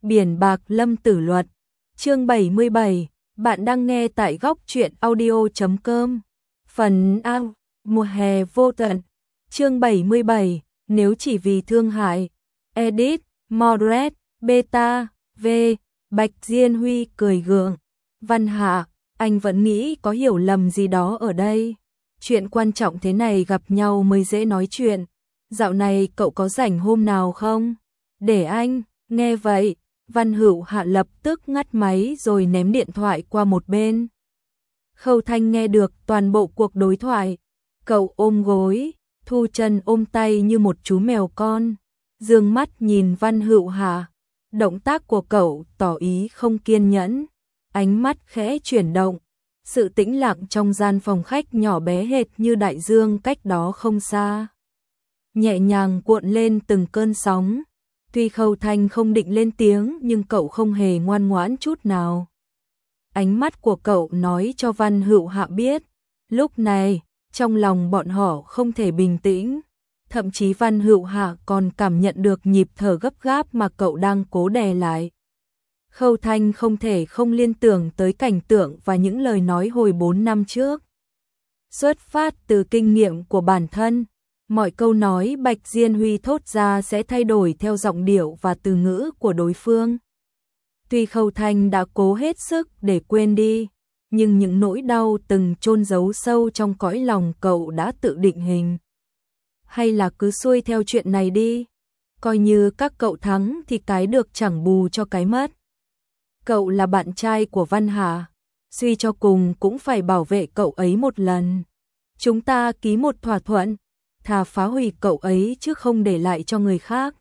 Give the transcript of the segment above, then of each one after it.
Biển bạc lâm tử luật. Chương 77, bạn đang nghe tại góc truyện audio.com. Phần A, mùa hè vô tận. Chương 77, nếu chỉ vì thương hại. Edit, Moderate, Beta, V, Bạch Diên Huy cười gượng. Văn Hạ, anh vẫn nghĩ có hiểu lầm gì đó ở đây. Chuyện quan trọng thế này gặp nhau mới dễ nói chuyện. Dạo này cậu có rảnh hôm nào không? Để anh. Nghe vậy, Văn Hữu Hạ lập tức ngắt máy rồi ném điện thoại qua một bên. Khâu Thanh nghe được toàn bộ cuộc đối thoại. Cậu ôm gối, thu chân ôm tay như một chú mèo con, dương mắt nhìn Văn Hữu Hạ. Động tác của cậu tỏ ý không kiên nhẫn, ánh mắt khẽ chuyển động. Sự tĩnh lặng trong gian phòng khách nhỏ bé hệt như đại dương cách đó không xa, nhẹ nhàng cuộn lên từng cơn sóng. Tuy Khâu Thanh không định lên tiếng nhưng cậu không hề ngoan ngoãn chút nào. Ánh mắt của cậu nói cho Văn Hữu Hạ biết, lúc này, trong lòng bọn họ không thể bình tĩnh. Thậm chí Văn Hữu Hạ còn cảm nhận được nhịp thở gấp gáp mà cậu đang cố đè lại. Khâu Thanh không thể không liên tưởng tới cảnh tượng và những lời nói hồi 4 năm trước. Xuất phát từ kinh nghiệm của bản thân, mọi câu nói Bạch Diên Huy thốt ra sẽ thay đổi theo giọng điệu và từ ngữ của đối phương. Tuy Khâu Thanh đã cố hết sức để quên đi, nhưng những nỗi đau từng chôn giấu sâu trong cõi lòng cậu đã tự định hình. Hay là cứ xuôi theo chuyện này đi, coi như các cậu thắng thì cái được chẳng bù cho cái mất. Cậu là bạn trai của Văn Hà, suy cho cùng cũng phải bảo vệ cậu ấy một lần. Chúng ta ký một thỏa thuận, thà phá hủy cậu ấy chứ không để lại cho người khác.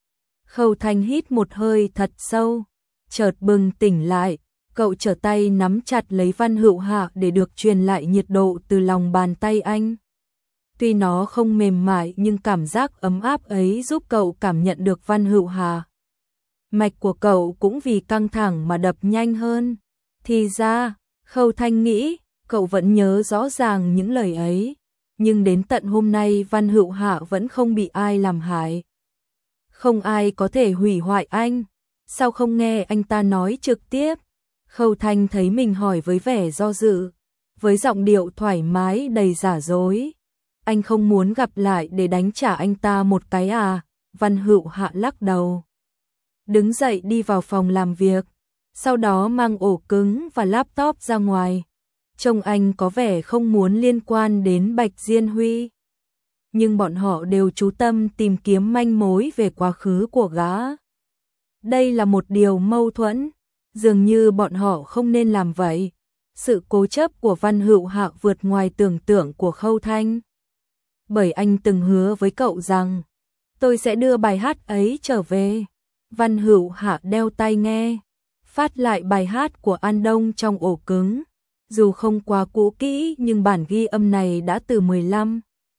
Khâu Thanh hít một hơi thật sâu, chợt bừng tỉnh lại, cậu trở tay nắm chặt lấy Văn Hữu Hạ để được truyền lại nhiệt độ từ lòng bàn tay anh. Tuy nó không mềm mại nhưng cảm giác ấm áp ấy giúp cậu cảm nhận được Văn Hữu Hạ. Mạch của cậu cũng vì căng thẳng mà đập nhanh hơn. Thì ra, Khâu Thanh nghĩ, cậu vẫn nhớ rõ ràng những lời ấy. Nhưng đến tận hôm nay Văn Hữu Hạ vẫn không bị ai làm hại. Không ai có thể hủy hoại anh. Sao không nghe anh ta nói trực tiếp? Khâu Thanh thấy mình hỏi với vẻ do dự, với giọng điệu thoải mái đầy giả dối. Anh không muốn gặp lại để đánh trả anh ta một cái à? Văn Hữu Hạ lắc đầu, đứng dậy đi vào phòng làm việc, sau đó mang ổ cứng và laptop ra ngoài. Trông anh có vẻ không muốn liên quan đến Bạch Diên Huy. Nhưng bọn họ đều chú tâm tìm kiếm manh mối về quá khứ của gã. Đây là một điều mâu thuẫn, dường như bọn họ không nên làm vậy. Sự cố chấp của Văn Hữu Hạ vượt ngoài tưởng tượng của Khâu Thanh. Bởi anh từng hứa với cậu rằng, tôi sẽ đưa bài hát ấy trở về. Văn Hữu Hạ đeo tai nghe, phát lại bài hát của An Đông trong ổ cứng. Dù không quá cũ kỹ nhưng bản ghi âm này đã từ 15,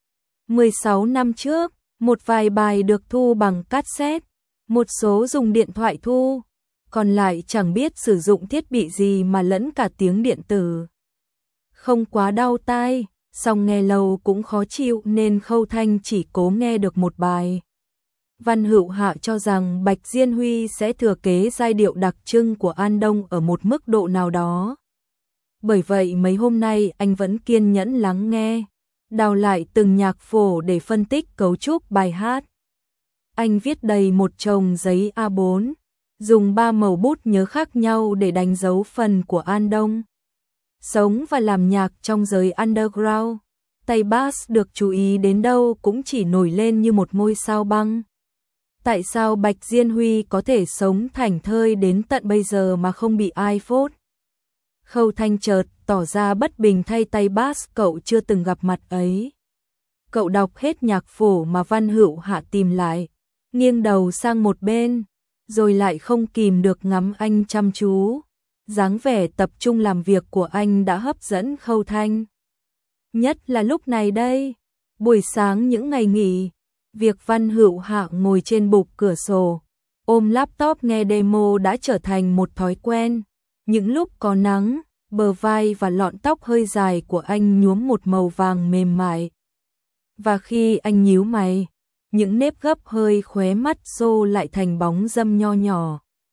16 năm trước, một vài bài được thu bằng cassette, một số dùng điện thoại thu, còn lại chẳng biết sử dụng thiết bị gì mà lẫn cả tiếng điện tử. Không quá đau tai, song nghe lâu cũng khó chịu nên Khâu Thanh chỉ cố nghe được một bài. Văn Hữu Hạ cho rằng Bạch Diên Huy sẽ thừa kế giai điệu đặc trưng của An Đông ở một mức độ nào đó. Bởi vậy mấy hôm nay anh vẫn kiên nhẫn lắng nghe, đào lại từng nhạc phổ để phân tích cấu trúc bài hát. Anh viết đầy một chồng giấy A4, dùng 3 màu bút nhớ khác nhau để đánh dấu phần của An Đông. Sống và làm nhạc trong giới underground, tay bass được chú ý đến đâu cũng chỉ nổi lên như một ngôi sao băng. Tại sao Bạch Diên Huy có thể sống thảnh thơi đến tận bây giờ mà không bị ai phốt? Khâu Thanh chợt tỏ ra bất bình thay tay bass cậu chưa từng gặp mặt ấy. Cậu đọc hết nhạc phổ mà Văn Hữu Hạ tìm lại, nghiêng đầu sang một bên, rồi lại không kìm được ngắm anh chăm chú. Dáng vẻ tập trung làm việc của anh đã hấp dẫn Khâu Thanh. Nhất là lúc này đây, buổi sáng những ngày nghỉ, việc Văn Hữu Hạ ngồi trên bục cửa sổ, ôm laptop nghe demo đã trở thành một thói quen. Những lúc có nắng, bờ vai và lọn tóc hơi dài của anh nhuốm một màu vàng mềm mại. Và khi anh nhíu mày, những nếp gấp hơi khóe mắt xô lại thành bóng râm nho nhỏ.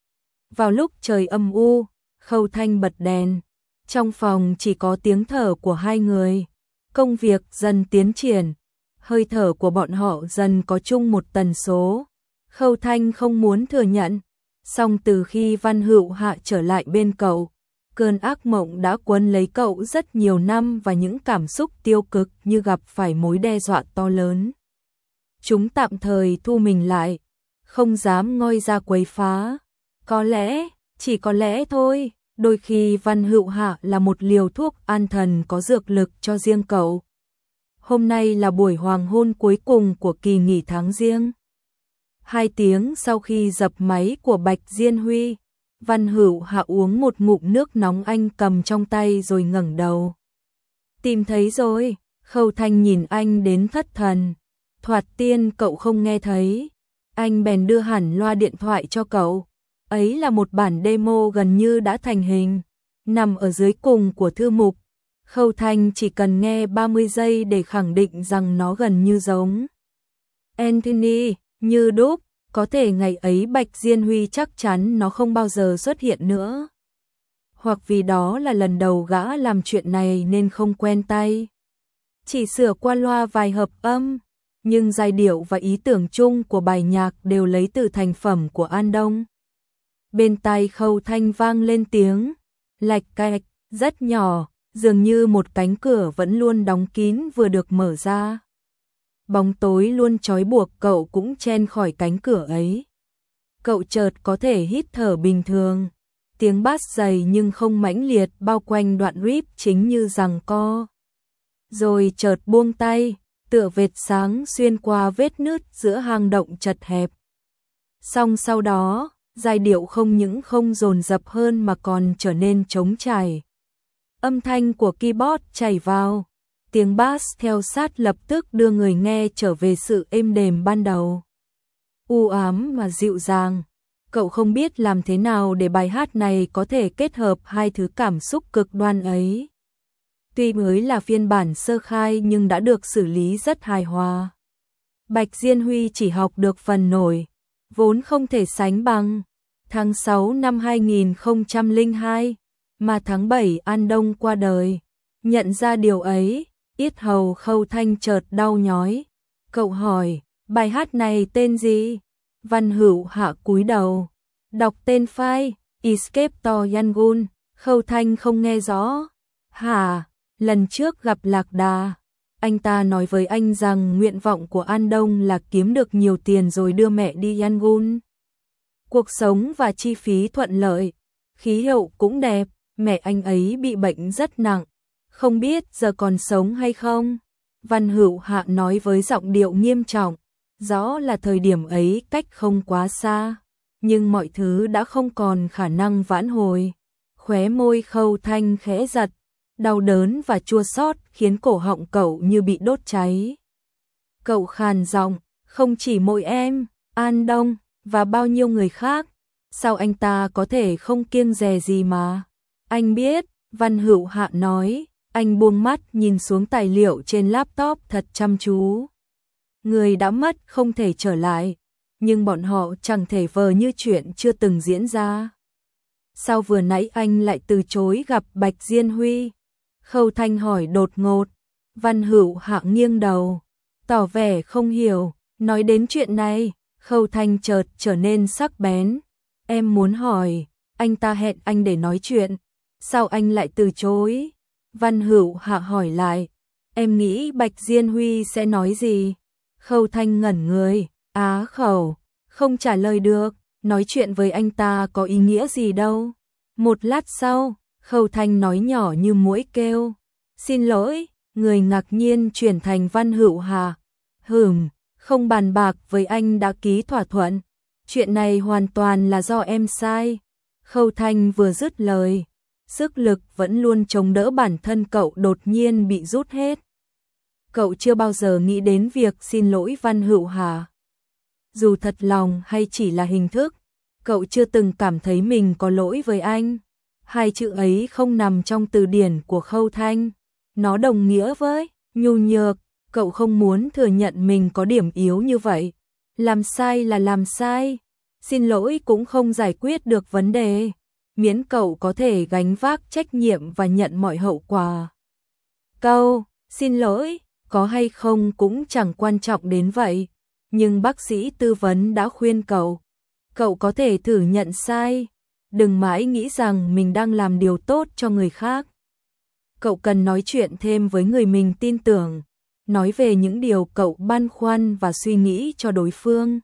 Vào lúc trời âm u, Khâu Thanh bật đèn. Trong phòng chỉ có tiếng thở của hai người. Công việc dần tiến triển. Hơi thở của bọn họ dần có chung một tần số. Khâu Thanh không muốn thừa nhận. Song từ khi Văn Hữu Hạ trở lại bên cậu, cơn ác mộng đã quấn lấy cậu rất nhiều năm và những cảm xúc tiêu cực như gặp phải mối đe dọa to lớn. Chúng tạm thời thu mình lại, không dám ngoi ra quấy phá. Có lẽ, chỉ có lẽ thôi, đôi khi Văn Hữu Hạ là một liều thuốc an thần có dược lực cho riêng cậu. Hôm nay là buổi hoàng hôn cuối cùng của kỳ nghỉ tháng Giêng. 2 tiếng sau khi dập máy của Bạch Diên Huy, Văn Hữu Hạ uống một ngụm nước nóng anh cầm trong tay rồi ngẩng đầu. Tìm thấy rồi, Khâu Thanh nhìn anh đến thất thần. Thoạt tiên cậu không nghe thấy. Anh bèn đưa hẳn loa điện thoại cho cậu. Ấy là một bản demo gần như đã thành hình, nằm ở dưới cùng của thư mục. Khâu Thanh chỉ cần nghe 30 giây để khẳng định rằng nó gần như giống Anthony, như đúc. Có thể ngày ấy Bạch Diên Huy chắc chắn nó không bao giờ xuất hiện nữa. Hoặc vì đó là lần đầu gã làm chuyện này nên không quen tay. Chỉ sửa qua loa vài hợp âm, nhưng giai điệu và ý tưởng chung của bài nhạc đều lấy từ thành phẩm của An Đông. Bên tai Khâu Thanh vang lên tiếng lạch cạch rất nhỏ, dường như một cánh cửa vẫn luôn đóng kín vừa được mở ra. Bóng tối luôn trói buộc cậu cũng chen khỏi cánh cửa ấy. Cậu chợt có thể hít thở bình thường. Tiếng bass dày nhưng không mãnh liệt bao quanh đoạn riff chính như giằng co. Rồi chợt buông tay, tựa vệt sáng xuyên qua vết nứt giữa hang động chật hẹp. Song sau đó, giai điệu không những không dồn dập hơn mà còn trở nên trống trải. Âm thanh của keyboard chảy vào. Tiếng bass theo sát lập tức đưa người nghe trở về sự êm đềm ban đầu. U ám mà dịu dàng. Cậu không biết làm thế nào để bài hát này có thể kết hợp hai thứ cảm xúc cực đoan ấy. Tuy mới là phiên bản sơ khai nhưng đã được xử lý rất hài hòa. Bạch Diên Huy chỉ học được phần nổi, vốn không thể sánh bằng. Tháng 6 năm 2002, mà tháng 7 An Đông qua đời. Nhận ra điều ấy, yết hầu Khâu Thanh chợt đau nhói. Cậu hỏi, bài hát này tên gì? Văn Hữu Hạ cúi đầu, đọc tên file, Escape to Yangon. Khâu Thanh không nghe rõ. Hả, lần trước gặp Lạc Đà, anh ta nói với anh rằng nguyện vọng của An Đông là kiếm được nhiều tiền rồi đưa mẹ đi Yangon. Cuộc sống và chi phí thuận lợi, khí hậu cũng đẹp, mẹ anh ấy bị bệnh rất nặng, không biết giờ còn sống hay không. Văn Hữu Hạ nói với giọng điệu nghiêm trọng, rõ là thời điểm ấy cách không quá xa, nhưng mọi thứ đã không còn khả năng vãn hồi. Khóe môi Khâu Thanh khẽ giật, đau đớn và chua xót khiến cổ họng cậu như bị đốt cháy. Cậu khàn giọng, không chỉ mỗi em, An Đông và bao nhiêu người khác, sao anh ta có thể không kiêng dè gì mà. Anh biết, Văn Hữu Hạ nói, anh buông mắt nhìn xuống tài liệu trên laptop thật chăm chú. Người đã mất không thể trở lại, nhưng bọn họ chẳng thể vờ như chuyện chưa từng diễn ra. Sao vừa nãy anh lại từ chối gặp Bạch Diên Huy? Khâu Thanh hỏi đột ngột. Văn Hữu Hạ nghiêng đầu, tỏ vẻ không hiểu. Nói đến chuyện này, Khâu Thanh chợt trở nên sắc bén. Em muốn hỏi, anh ta hẹn anh để nói chuyện, sao anh lại từ chối? Văn Hữu Hạ hỏi lại, em nghĩ Bạch Diên Huy sẽ nói gì? Khâu Thanh ngẩn người, á khẩu, không trả lời được, nói chuyện với anh ta có ý nghĩa gì đâu. Một lát sau, Khâu Thanh nói nhỏ như muỗi kêu, xin lỗi, người ngạc nhiên chuyển thành Văn Hữu Hạ. Không bàn bạc với anh đã ký thỏa thuận, chuyện này hoàn toàn là do em sai. Khâu Thanh vừa dứt lời, sức lực vẫn luôn chống đỡ bản thân cậu đột nhiên bị rút hết. Cậu chưa bao giờ nghĩ đến việc xin lỗi Văn Hữu Hạ. Dù thật lòng hay chỉ là hình thức, cậu chưa từng cảm thấy mình có lỗi với anh. Hai chữ ấy không nằm trong từ điển của Khâu Thanh. Nó đồng nghĩa với nhu nhược, cậu không muốn thừa nhận mình có điểm yếu như vậy. Làm sai là làm sai, xin lỗi cũng không giải quyết được vấn đề, miễn cậu có thể gánh vác trách nhiệm và nhận mọi hậu quả. Câu xin lỗi có hay không cũng chẳng quan trọng đến vậy, nhưng bác sĩ tư vấn đã khuyên cậu có thể thử nhận sai, đừng mãi nghĩ rằng mình đang làm điều tốt cho người khác. Cậu cần nói chuyện thêm với người mình tin tưởng, nói về những điều cậu băn khoăn và suy nghĩ cho đối phương.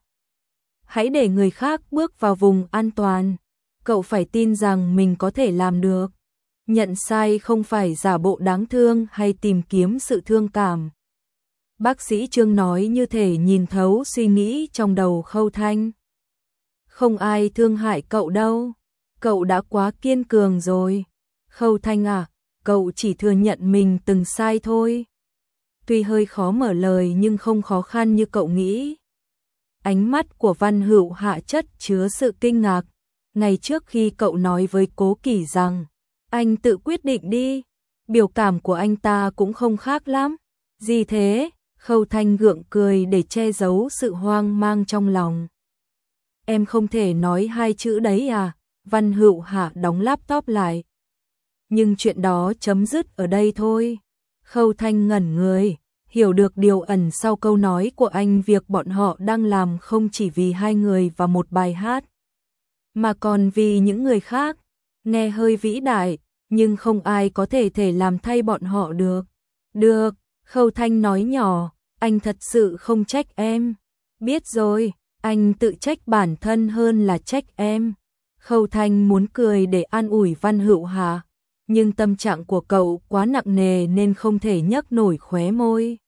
Hãy để người khác bước vào vùng an toàn, cậu phải tin rằng mình có thể làm được. Nhận sai không phải giả bộ đáng thương hay tìm kiếm sự thương cảm. Bác sĩ Trương nói như thể nhìn thấu suy nghĩ trong đầu Khâu Thanh. Không ai thương hại cậu đâu, cậu đã quá kiên cường rồi. Khâu Thanh à, cậu chỉ thừa nhận mình từng sai thôi. Tuy hơi khó mở lời nhưng không khó khăn như cậu nghĩ. Ánh mắt của Văn Hữu Hạ chất chứa sự kinh ngạc. Ngày trước khi cậu nói với Cố Kỳ rằng anh tự quyết định đi, biểu cảm của anh ta cũng không khác lắm. Gì thế? Khâu Thanh gượng cười để che giấu sự hoang mang trong lòng. Em không thể nói hai chữ đấy à? Văn Hữu Hạ đóng laptop lại. Nhưng chuyện đó chấm dứt ở đây thôi. Khâu Thanh ngẩn người, hiểu được điều ẩn sau câu nói của anh, việc bọn họ đang làm không chỉ vì hai người và một bài hát, mà còn vì những người khác. Nghe hơi vĩ đại, nhưng không ai có thể làm thay bọn họ được. Được, Khâu Thanh nói nhỏ, anh thật sự không trách em. Biết rồi, anh tự trách bản thân hơn là trách em. Khâu Thanh muốn cười để an ủi Văn Hữu Hạ, nhưng tâm trạng của cậu quá nặng nề nên không thể nhấc nổi khóe môi.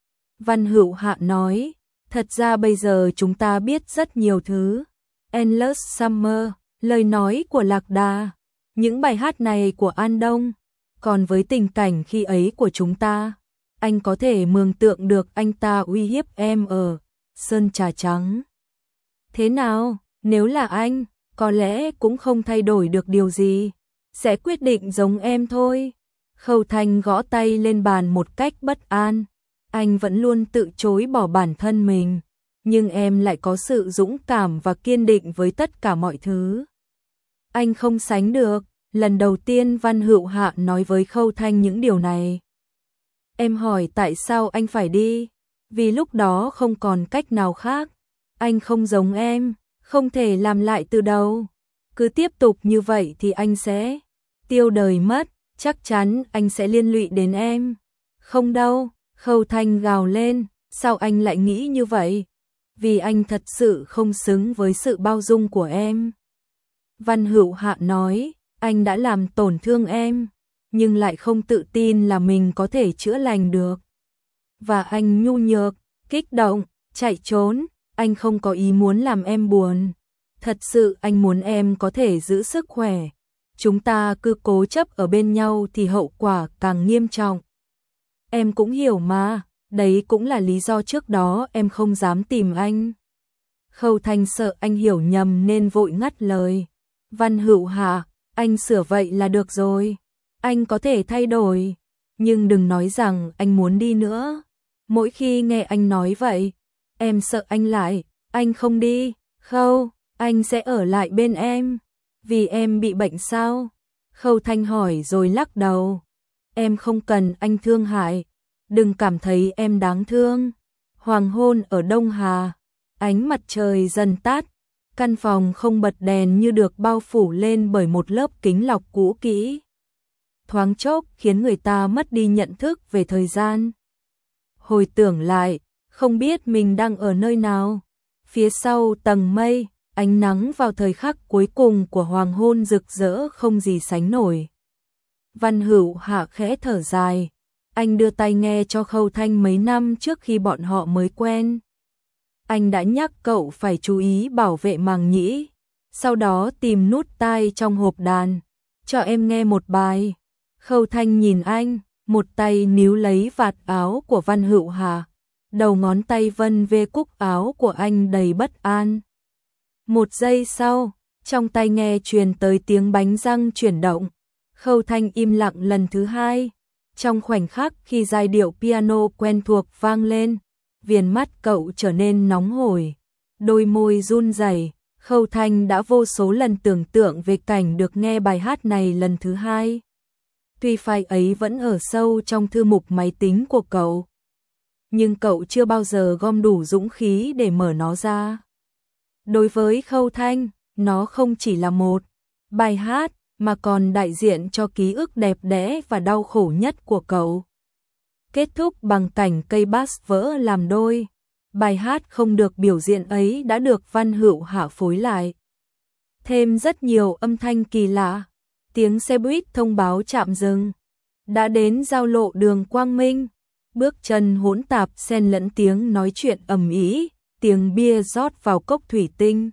Văn Hữu Hạ nói, thật ra bây giờ chúng ta biết rất nhiều thứ. Endless Summer, lời nói của Lạc Đà, những bài hát này của An Đông. Còn với tình cảnh khi ấy của chúng ta, anh có thể mường tượng được anh ta uy hiếp em ở Sơn Trà Trắng. Thế nào, nếu là anh, có lẽ cũng không thay đổi được điều gì, sẽ quyết định giống em thôi. Khâu Thanh gõ tay lên bàn một cách bất an. Anh vẫn luôn tự chối bỏ bản thân mình, nhưng em lại có sự dũng cảm và kiên định với tất cả mọi thứ. Anh không sánh được. Lần đầu tiên Văn Hữu Hạ nói với Khâu Thanh những điều này. Em hỏi tại sao anh phải đi? Vì lúc đó không còn cách nào khác. Anh không giống em, không thể làm lại từ đầu. Cứ tiếp tục như vậy thì anh sẽ tiêu đời mất, chắc chắn anh sẽ liên lụy đến em. Không đâu, Khâu Thanh gào lên, sao anh lại nghĩ như vậy? Vì anh thật sự không xứng với sự bao dung của em. Văn Hữu Hạ nói, anh đã làm tổn thương em, nhưng lại không tự tin là mình có thể chữa lành được. Và anh nhu nhược, kích động, chạy trốn, anh không có ý muốn làm em buồn. Thật sự anh muốn em có thể giữ sức khỏe. Chúng ta cứ cố chấp ở bên nhau thì hậu quả càng nghiêm trọng. Em cũng hiểu mà, đấy cũng là lý do trước đó em không dám tìm anh. Khâu Thanh sợ anh hiểu nhầm nên vội ngắt lời. Văn Hữu Hạ, anh sửa vậy là được rồi. Anh có thể thay đổi, nhưng đừng nói rằng anh muốn đi nữa. Mỗi khi nghe anh nói vậy, em sợ anh không đi. Khâu, anh sẽ ở lại bên em. Vì em bị bệnh sao? Khâu Thanh hỏi rồi lắc đầu. Em không cần anh thương hại. Đừng cảm thấy em đáng thương. Hoàng hôn ở Đông Hà, ánh mặt trời dần tắt. Căn phòng không bật đèn như được bao phủ lên bởi một lớp kính lọc cũ kỹ. Thoáng chốc khiến người ta mất đi nhận thức về thời gian. Hồi tưởng lại, không biết mình đang ở nơi nào. Phía sau tầng mây, ánh nắng vào thời khắc cuối cùng của hoàng hôn rực rỡ không gì sánh nổi. Văn Hữu Hạ khẽ thở dài. Anh đưa tai nghe cho Khâu Thanh mấy năm trước khi bọn họ mới quen. Anh đã nhắc cậu phải chú ý bảo vệ màng nhĩ. Sau đó tìm nút tai trong hộp đàn. Cho em nghe một bài. Khâu Thanh nhìn anh, một tay níu lấy vạt áo của Văn Hữu Hạ. Đầu ngón tay vân về cúc áo của anh đầy bất an. Một giây sau, trong tai nghe truyền tới tiếng bánh răng chuyển động. Khâu Thanh im lặng lần thứ hai. Trong khoảnh khắc khi giai điệu piano quen thuộc vang lên, viền mắt cậu trở nên nóng hổi, đôi môi run rẩy, Khâu Thanh đã vô số lần tưởng tượng về cảnh được nghe bài hát này lần thứ hai. Tuy file ấy vẫn ở sâu trong thư mục máy tính của cậu, nhưng cậu chưa bao giờ gom đủ dũng khí để mở nó ra. Đối với Khâu Thanh, nó không chỉ là một bài hát, mà còn đại diện cho ký ức đẹp đẽ và đau khổ nhất của cậu. Kết thúc bằng cảnh cây bass vỡ làm đôi. Bài hát không được biểu diễn ấy đã được Văn Hữu Hạ phối lại. Thêm rất nhiều âm thanh kỳ lạ. Tiếng xe buýt thông báo trạm dừng. Đã đến giao lộ đường Quang Minh. Bước chân hỗn tạp xen lẫn tiếng nói chuyện ầm ĩ, tiếng bia rót vào cốc thủy tinh.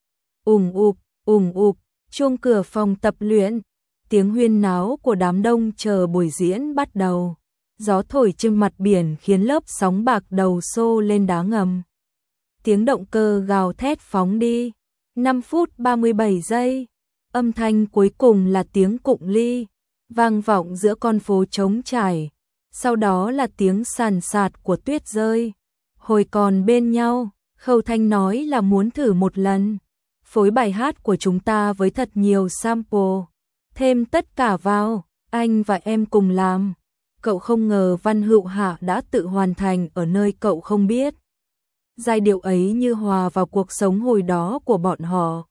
Ùng ụp, chuông cửa phòng tập luyện. Tiếng huyên náo của đám đông chờ buổi diễn bắt đầu. Gió thổi trên mặt biển khiến lớp sóng bạc đầu xô lên đá ngầm. Tiếng động cơ gào thét phóng đi. 5 phút 37 giây. Âm thanh cuối cùng là tiếng cụng ly, vang vọng giữa con phố trống trải. Sau đó là tiếng sàn sạt của tuyết rơi. Hồi còn bên nhau, Khâu Thanh nói là muốn thử một lần. Phối bài hát của chúng ta với thật nhiều sample. Thêm tất cả vào, anh và em cùng làm. Cậu không ngờ Văn Hữu Hạ đã tự hoàn thành ở nơi cậu không biết. Giai điệu ấy như hòa vào cuộc sống hồi đó của bọn họ.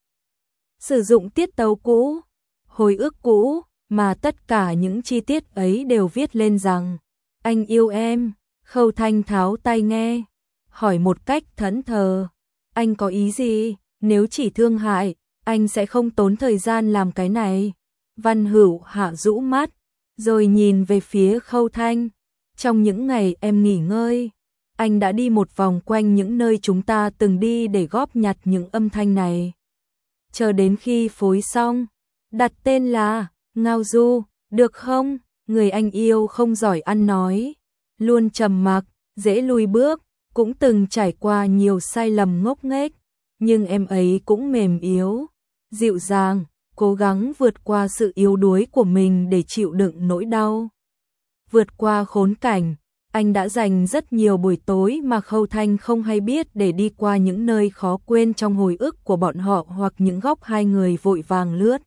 Sử dụng tiết tấu cũ, hồi ức cũ, mà tất cả những chi tiết ấy đều viết lên rằng anh yêu em. Khâu Thanh tháo tai nghe, hỏi một cách thẫn thờ. Anh có ý gì? Nếu chỉ thương hại, anh sẽ không tốn thời gian làm cái này. Văn Hữu Hạ rũ mắt, rồi nhìn về phía Khâu Thanh. Trong những ngày em nghỉ ngơi, anh đã đi một vòng quanh những nơi chúng ta từng đi để góp nhặt những âm thanh này. Chờ đến khi phối xong, đặt tên là Ngao Du, được không? Người anh yêu không giỏi ăn nói, luôn trầm mặc, dễ lùi bước, cũng từng trải qua nhiều sai lầm ngốc nghếch, nhưng em ấy cũng mềm yếu, dịu dàng, cố gắng vượt qua sự yếu đuối của mình để chịu đựng nỗi đau. Vượt qua khốn cảnh, anh đã dành rất nhiều buổi tối mà Khâu Thanh không hay biết để đi qua những nơi khó quên trong hồi ức của bọn họ hoặc những góc hai người vội vàng lướt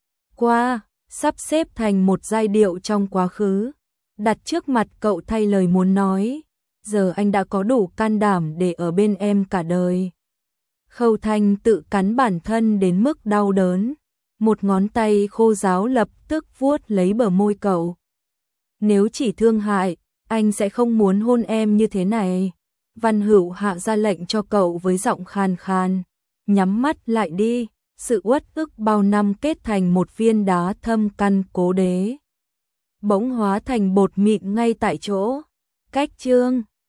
qua, sắp xếp thành một giai điệu trong quá khứ, đặt trước mặt cậu thay lời muốn nói. Giờ anh đã có đủ can đảm để ở bên em cả đời. Khâu Thanh tự cắn bản thân đến mức đau đớn. Một ngón tay khô ráo lập tức vuốt lấy bờ môi cậu. Nếu chỉ thương hại, anh sẽ không muốn hôn em như thế này. Văn Hữu Hạ ra lệnh cho cậu với giọng khàn khàn. Nhắm mắt lại đi, sự uất ức bao năm kết thành một viên đá thâm căn cố đế. Bỗng hóa thành bột mịn ngay tại chỗ. Cách chương